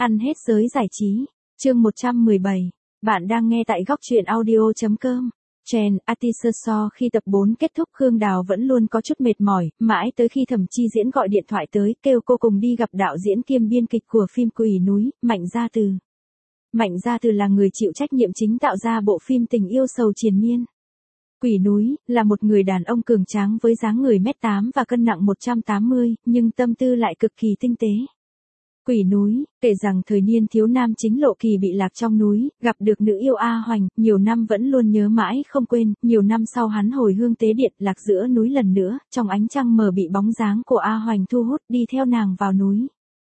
Ăn hết giới giải trí. Chương 117. Bạn đang nghe tại góc truyện audio.com. Trend Artiser so khi tập 4 kết thúc Khương Đào vẫn luôn có chút mệt mỏi, mãi tới khi Thẩm Chi Diễn gọi điện thoại tới kêu cô cùng đi gặp đạo diễn kiêm biên kịch của phim Quỷ Núi, Mạnh Gia Từ. Mạnh Gia Từ là người chịu trách nhiệm chính tạo ra bộ phim tình yêu sầu triền miên. Quỷ Núi là một người đàn ông cường tráng với dáng người 1m8 và cân nặng 180, nhưng tâm tư lại cực kỳ tinh tế. Quỷ Núi, kể rằng thời niên thiếu nam chính Lộ Kỳ bị lạc trong núi, gặp được nữ yêu A Hoành, nhiều năm vẫn luôn nhớ mãi không quên, nhiều năm sau hắn hồi hương tế điện lạc giữa núi lần nữa, trong ánh trăng mờ bị bóng dáng của A Hoành thu hút đi theo nàng vào núi.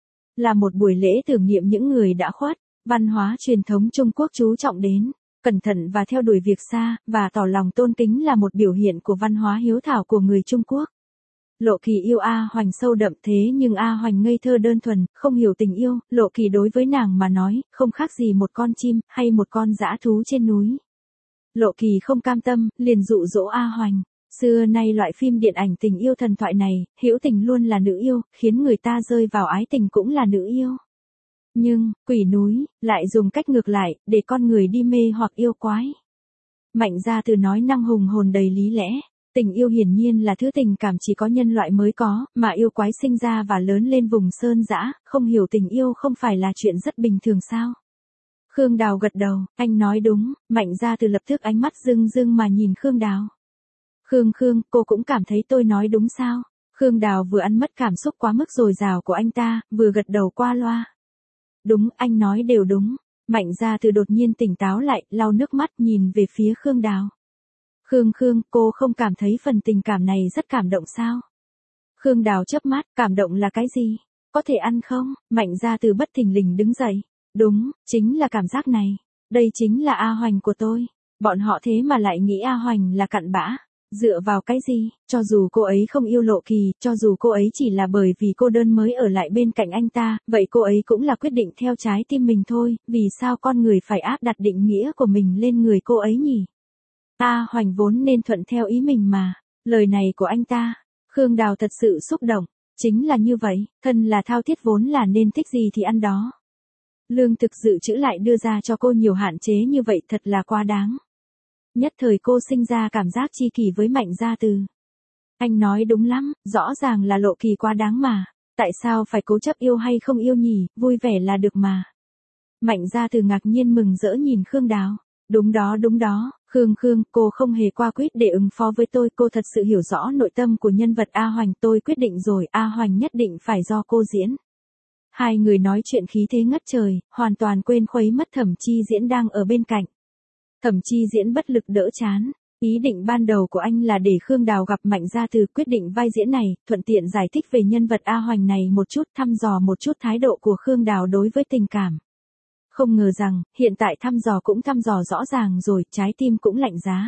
Là một buổi lễ tưởng niệm những người đã khuất, văn hóa truyền thống Trung Quốc chú trọng đến cẩn thận và theo đuổi việc xa, và tỏ lòng tôn kính là một biểu hiện của văn hóa hiếu thảo của người Trung Quốc. Lộ Kỳ yêu A Hoành sâu đậm thế nhưng A Hoành ngây thơ đơn thuần, không hiểu tình yêu, Lộ Kỳ đối với nàng mà nói, không khác gì một con chim, hay một con dã thú trên núi. Lộ Kỳ không cam tâm, liền dụ dỗ A Hoành. Xưa nay loại phim điện ảnh tình yêu thần thoại này, hữu tình luôn là nữ yêu, khiến người ta rơi vào ái tình cũng là nữ yêu. Nhưng, Quỷ Núi, lại dùng cách ngược lại, để con người đi mê hoặc yêu quái. Mạnh Gia Từ nói năng hùng hồn đầy lý lẽ. Tình yêu hiển nhiên là thứ tình cảm chỉ có nhân loại mới có, mà yêu quái sinh ra và lớn lên vùng sơn dã, không hiểu tình yêu không phải là chuyện rất bình thường sao? Khương Đào gật đầu, anh nói đúng, Mạnh Gia Từ lập tức ánh mắt rưng rưng mà nhìn Khương Đào. Khương, cô cũng cảm thấy tôi nói đúng sao? Khương Đào vừa ăn mất cảm xúc quá mức dồi dào của anh ta, vừa gật đầu qua loa. Đúng, anh nói đều đúng. Mạnh Gia Từ đột nhiên tỉnh táo lại, lau nước mắt nhìn về phía Khương Đào. Khương, cô không cảm thấy phần tình cảm này rất cảm động sao? Khương Đào chớp mắt, cảm động là cái gì? Có thể ăn không? Mạnh Gia Từ bất thình lình đứng dậy. Đúng, chính là cảm giác này. Đây chính là A Hoành của tôi. Bọn họ thế mà lại nghĩ A Hoành là cặn bã. Dựa vào cái gì? Cho dù cô ấy không yêu Lộ Kỳ, cho dù cô ấy chỉ là bởi vì cô đơn mới ở lại bên cạnh anh ta, vậy cô ấy cũng là quyết định theo trái tim mình thôi, vì sao con người phải áp đặt định nghĩa của mình lên người cô ấy nhỉ? A Hoành vốn nên thuận theo ý mình mà. Lời này của anh ta, Khương Đào thật sự xúc động. Chính là như vậy, thân là thao thiết vốn là nên thích gì thì ăn đó. Lương thực dự trữ lại đưa ra cho cô nhiều hạn chế như vậy thật là quá đáng. Nhất thời cô sinh ra cảm giác chi kỷ với Mạnh Gia Từ. Anh nói đúng lắm, rõ ràng là Lộ Kỳ quá đáng mà. Tại sao phải cố chấp yêu hay không yêu nhỉ, vui vẻ là được mà. Mạnh Gia Từ ngạc nhiên mừng rỡ nhìn Khương Đào. Đúng đó. Khương, cô không hề qua quyết để ứng phó với tôi, cô thật sự hiểu rõ nội tâm của nhân vật A Hoành, tôi quyết định rồi, A Hoành nhất định phải do cô diễn. Hai người nói chuyện khí thế ngất trời, hoàn toàn quên khuấy mất Thẩm Chi Diễn đang ở bên cạnh. Thẩm Chi Diễn bất lực đỡ chán. Ý định ban đầu của anh là để Khương Đào gặp Mạnh Gia Từ quyết định vai diễn này, thuận tiện giải thích về nhân vật A Hoành này một chút, thăm dò một chút thái độ của Khương Đào đối với tình cảm. Không ngờ rằng, hiện tại thăm dò cũng thăm dò rõ ràng rồi, trái tim cũng lạnh giá.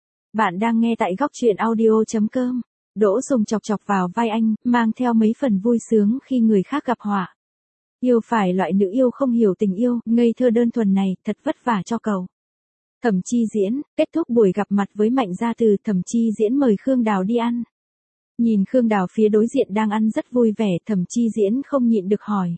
Bạn đang nghe tại góc truyện audio.com. Đỗ Sùng chọc chọc vào vai anh, mang theo mấy phần vui sướng khi người khác gặp họa. Yêu phải loại nữ yêu không hiểu tình yêu, ngây thơ đơn thuần này, thật vất vả cho cậu. Thẩm Chi Diễn, kết thúc buổi gặp mặt với Mạnh Gia Từ, Thẩm Chi Diễn mời Khương Đào đi ăn. Nhìn Khương Đào phía đối diện đang ăn rất vui vẻ, Thẩm Chi Diễn không nhịn được hỏi.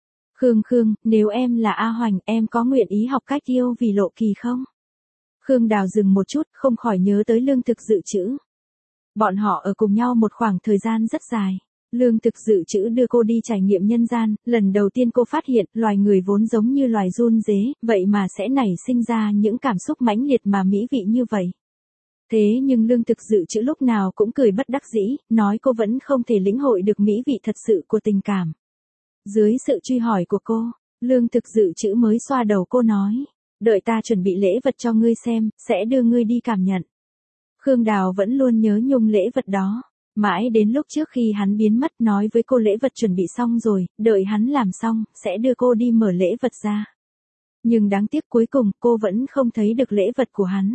Khương, nếu em là A Hoành, em có nguyện ý học cách yêu vì Lộ Kỳ không? Khương Đào dừng một chút, không khỏi nhớ tới lương thực dự trữ. Bọn họ ở cùng nhau một khoảng thời gian rất dài. Lương thực dự trữ đưa cô đi trải nghiệm nhân gian, lần đầu tiên cô phát hiện, loài người vốn giống như loài giun dế, vậy mà sẽ nảy sinh ra những cảm xúc mãnh liệt mà mỹ vị như vậy. Thế nhưng lương thực dự trữ lúc nào cũng cười bất đắc dĩ, nói cô vẫn không thể lĩnh hội được mỹ vị thật sự của tình cảm. Dưới sự truy hỏi của cô, lương thực dự trữ mới xoa đầu cô nói, đợi ta chuẩn bị lễ vật cho ngươi xem, sẽ đưa ngươi đi cảm nhận. Khương Đào vẫn luôn nhớ nhung lễ vật đó, mãi đến lúc trước khi hắn biến mất nói với cô lễ vật chuẩn bị xong rồi, đợi hắn làm xong, sẽ đưa cô đi mở lễ vật ra. Nhưng đáng tiếc cuối cùng cô vẫn không thấy được lễ vật của hắn.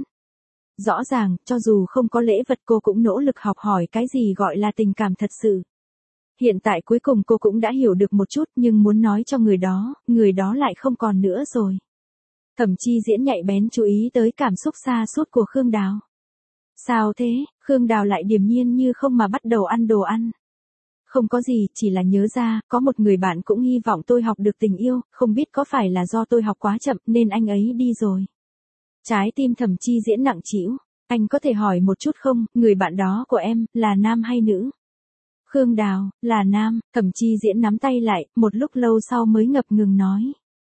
Rõ ràng, cho dù không có lễ vật cô cũng nỗ lực học hỏi cái gì gọi là tình cảm thật sự. Hiện tại cuối cùng cô cũng đã hiểu được một chút nhưng muốn nói cho người đó lại không còn nữa rồi. Thẩm Chi Diễn nhạy bén chú ý tới cảm xúc xa sút của Khương Đào. Sao thế? Khương Đào lại điềm nhiên như không mà bắt đầu ăn đồ ăn. Không có gì, chỉ là nhớ ra, có một người bạn cũng hy vọng tôi học được tình yêu, không biết có phải là do tôi học quá chậm nên anh ấy đi rồi. Trái tim Thẩm Chi Diễn nặng trĩu. Anh có thể hỏi một chút không, người bạn đó của em, là nam hay nữ? Khương Đào, là nam. Thẩm Chi Diễn nắm tay lại, một lúc lâu sau mới ngập ngừng nói.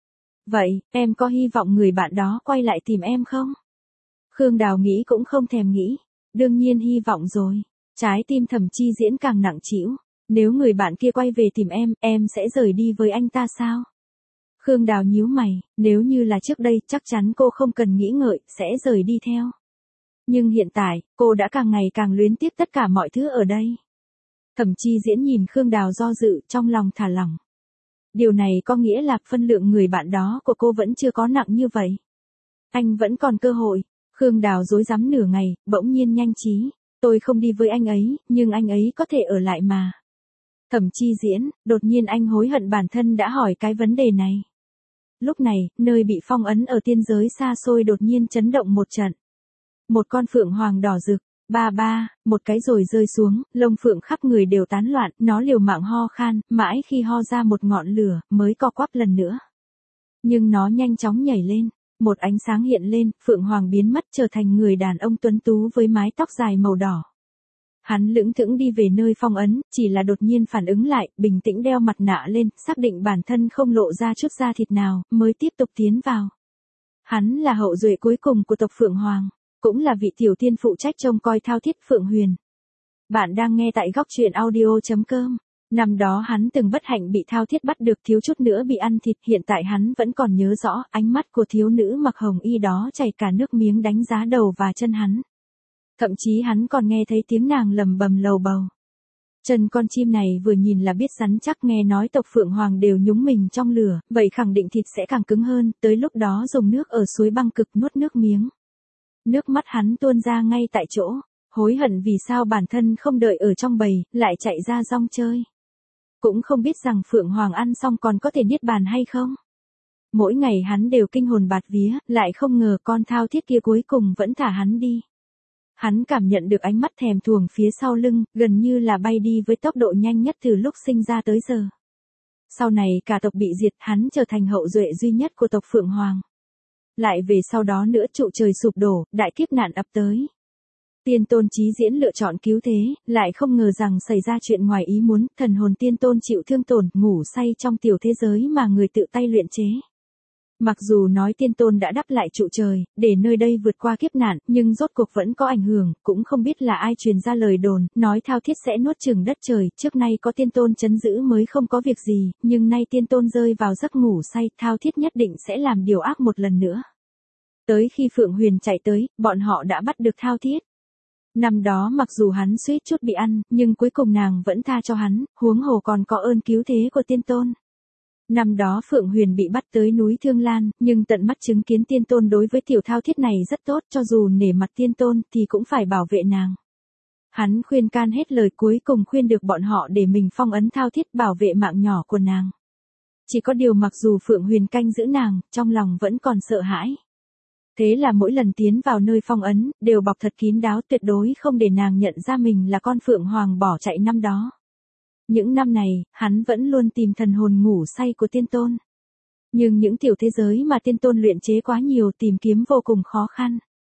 Vậy, em có hy vọng người bạn đó quay lại tìm em không? Khương Đào nghĩ cũng không thèm nghĩ. Đương nhiên hy vọng rồi. Trái tim Thẩm Chi Diễn càng nặng trĩu. Nếu người bạn kia quay về tìm em sẽ rời đi với anh ta sao? Khương Đào nhíu mày, nếu như là trước đây chắc chắn cô không cần nghĩ ngợi, sẽ rời đi theo. Nhưng hiện tại, cô đã càng ngày càng luyến tiếc tất cả mọi thứ ở đây. Thẩm Chi Diễn nhìn Khương Đào do dự, trong lòng thả lỏng. Điều này có nghĩa là phân lượng người bạn đó của cô vẫn chưa có nặng như vậy. Anh vẫn còn cơ hội. Khương Đào rối rắm nửa ngày, bỗng nhiên nhanh trí. Tôi không đi với anh ấy, nhưng anh ấy có thể ở lại mà. Thẩm Chi Diễn, đột nhiên anh hối hận bản thân đã hỏi cái vấn đề này. Lúc này, nơi bị phong ấn ở tiên giới xa xôi đột nhiên chấn động một trận. Một con phượng hoàng đỏ rực, ba, một cái rồi rơi xuống, lông phượng khắp người đều tán loạn, nó liều mạng ho khan, mãi khi ho ra một ngọn lửa, mới co quắp lần nữa. Nhưng nó nhanh chóng nhảy lên, một ánh sáng hiện lên, phượng hoàng biến mất trở thành người đàn ông tuấn tú với mái tóc dài màu đỏ. Hắn lững thững đi về nơi phong ấn, chỉ là đột nhiên phản ứng lại, bình tĩnh đeo mặt nạ lên, xác định bản thân không lộ ra chút da thịt nào, mới tiếp tục tiến vào. Hắn là hậu duệ cuối cùng của tộc Phượng Hoàng, cũng là vị tiểu tiên phụ trách trông coi thao thiết Phượng Huyền. Bạn đang nghe tại góc truyện audio.com. Năm đó hắn từng bất hạnh bị thao thiết bắt được, thiếu chút nữa bị ăn thịt, hiện tại hắn vẫn còn nhớ rõ, ánh mắt của thiếu nữ mặc hồng y đó chảy cả nước miếng đánh giá đầu và chân hắn. Thậm chí hắn còn nghe thấy tiếng nàng lầm bầm lầu bầu. Chân con chim này vừa nhìn là biết rắn chắc, nghe nói tộc Phượng Hoàng đều nhúng mình trong lửa, vậy khẳng định thịt sẽ càng cứng hơn, tới lúc đó dùng nước ở suối băng cực nuốt nước miếng. Nước mắt hắn tuôn ra ngay tại chỗ, hối hận vì sao bản thân không đợi ở trong bầy, lại chạy ra rong chơi. Cũng không biết rằng Phượng Hoàng ăn xong còn có thể niết bàn hay không. Mỗi ngày hắn đều kinh hồn bạt vía, lại không ngờ con thao thiết kia cuối cùng vẫn thả hắn đi. Hắn cảm nhận được ánh mắt thèm thuồng phía sau lưng, gần như là bay đi với tốc độ nhanh nhất từ lúc sinh ra tới giờ. Sau này cả tộc bị diệt, hắn trở thành hậu duệ duy nhất của tộc Phượng Hoàng. Lại về sau đó nữa trụ trời sụp đổ, đại kiếp nạn ập tới. Tiên tôn Chí Diễn lựa chọn cứu thế, lại không ngờ rằng xảy ra chuyện ngoài ý muốn, thần hồn tiên tôn chịu thương tổn, ngủ say trong tiểu thế giới mà người tự tay luyện chế. Mặc dù nói tiên tôn đã đắp lại trụ trời, để nơi đây vượt qua kiếp nạn, nhưng rốt cuộc vẫn có ảnh hưởng, cũng không biết là ai truyền ra lời đồn, nói thao thiết sẽ nuốt chửng đất trời, trước nay có tiên tôn trấn giữ mới không có việc gì, nhưng nay tiên tôn rơi vào giấc ngủ say, thao thiết nhất định sẽ làm điều ác một lần nữa. Tới khi Phượng Huyền chạy tới, bọn họ đã bắt được thao thiết. Năm đó mặc dù hắn suýt chút bị ăn, nhưng cuối cùng nàng vẫn tha cho hắn, huống hồ còn có ơn cứu thế của tiên tôn. Năm đó Phượng Huyền bị bắt tới núi Thương Lan, nhưng tận mắt chứng kiến tiên tôn đối với tiểu thao thiết này rất tốt, cho dù nể mặt tiên tôn thì cũng phải bảo vệ nàng. Hắn khuyên can hết lời, cuối cùng khuyên được bọn họ để mình phong ấn thao thiết, bảo vệ mạng nhỏ của nàng. Chỉ có điều mặc dù Phượng Huyền canh giữ nàng, trong lòng vẫn còn sợ hãi. Thế là mỗi lần tiến vào nơi phong ấn, đều bọc thật kín đáo, tuyệt đối không để nàng nhận ra mình là con Phượng Hoàng bỏ chạy năm đó. Những năm này, hắn vẫn luôn tìm thần hồn ngủ say của tiên tôn. Nhưng những tiểu thế giới mà tiên tôn luyện chế quá nhiều, tìm kiếm vô cùng khó khăn.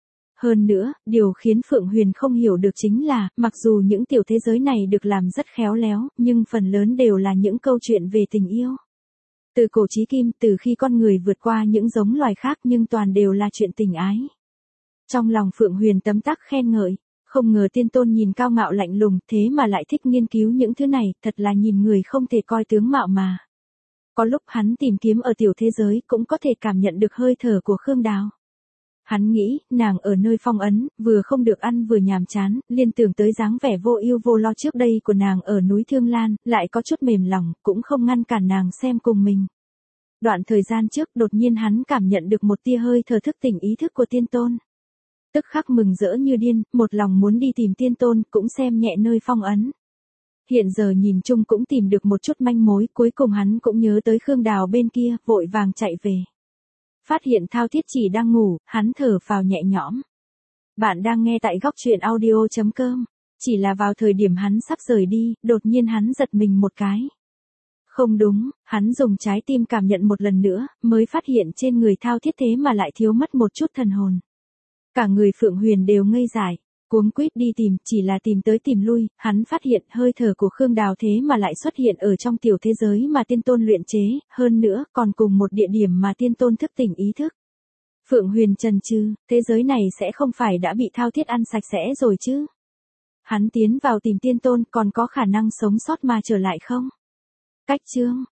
Hơn nữa, điều khiến Phượng Huyền không hiểu được chính là, mặc dù những tiểu thế giới này được làm rất khéo léo, nhưng phần lớn đều là những câu chuyện về tình yêu. Từ cổ chí kim, từ khi con người vượt qua những giống loài khác, nhưng toàn đều là chuyện tình ái. Trong lòng Phượng Huyền tấm tắc khen ngợi, không ngờ tiên tôn nhìn cao ngạo lạnh lùng, thế mà lại thích nghiên cứu những thứ này, thật là nhìn người không thể coi tướng mạo mà. Có lúc hắn tìm kiếm ở tiểu thế giới, cũng có thể cảm nhận được hơi thở của Khương Đào. Hắn nghĩ, nàng ở nơi phong ấn, vừa không được ăn vừa nhàm chán, liên tưởng tới dáng vẻ vô ưu vô lo trước đây của nàng ở núi Thương Lan, lại có chút mềm lòng, cũng không ngăn cản nàng xem cùng mình. Đoạn thời gian trước, đột nhiên hắn cảm nhận được một tia hơi thở thức tỉnh ý thức của tiên tôn. Tức khắc mừng rỡ như điên, một lòng muốn đi tìm tiên tôn, cũng xem nhẹ nơi phong ấn. Hiện giờ nhìn chung cũng tìm được một chút manh mối, cuối cùng hắn cũng nhớ tới Khương Đào bên kia, vội vàng chạy về. Phát hiện thao thiết chỉ đang ngủ, hắn thở phào nhẹ nhõm. Bạn đang nghe tại góc truyện audio.com. chỉ là vào thời điểm hắn sắp rời đi, đột nhiên hắn giật mình một cái. Không đúng, hắn dùng trái tim cảm nhận một lần nữa, mới phát hiện trên người Thao Thiết thế mà lại thiếu mất một chút thần hồn. Cả người Phượng Huyền đều ngây dại, cuống quýt đi tìm, chỉ là tìm tới tìm lui, hắn phát hiện hơi thở của Khương Đào thế mà lại xuất hiện ở trong tiểu thế giới mà tiên tôn luyện chế, hơn nữa còn cùng một địa điểm mà tiên tôn thức tỉnh ý thức. Phượng Huyền chần chừ, thế giới này sẽ không phải đã bị Thao Thiết ăn sạch sẽ rồi chứ? Hắn tiến vào tìm tiên tôn còn có khả năng sống sót mà trở lại không? Cách chương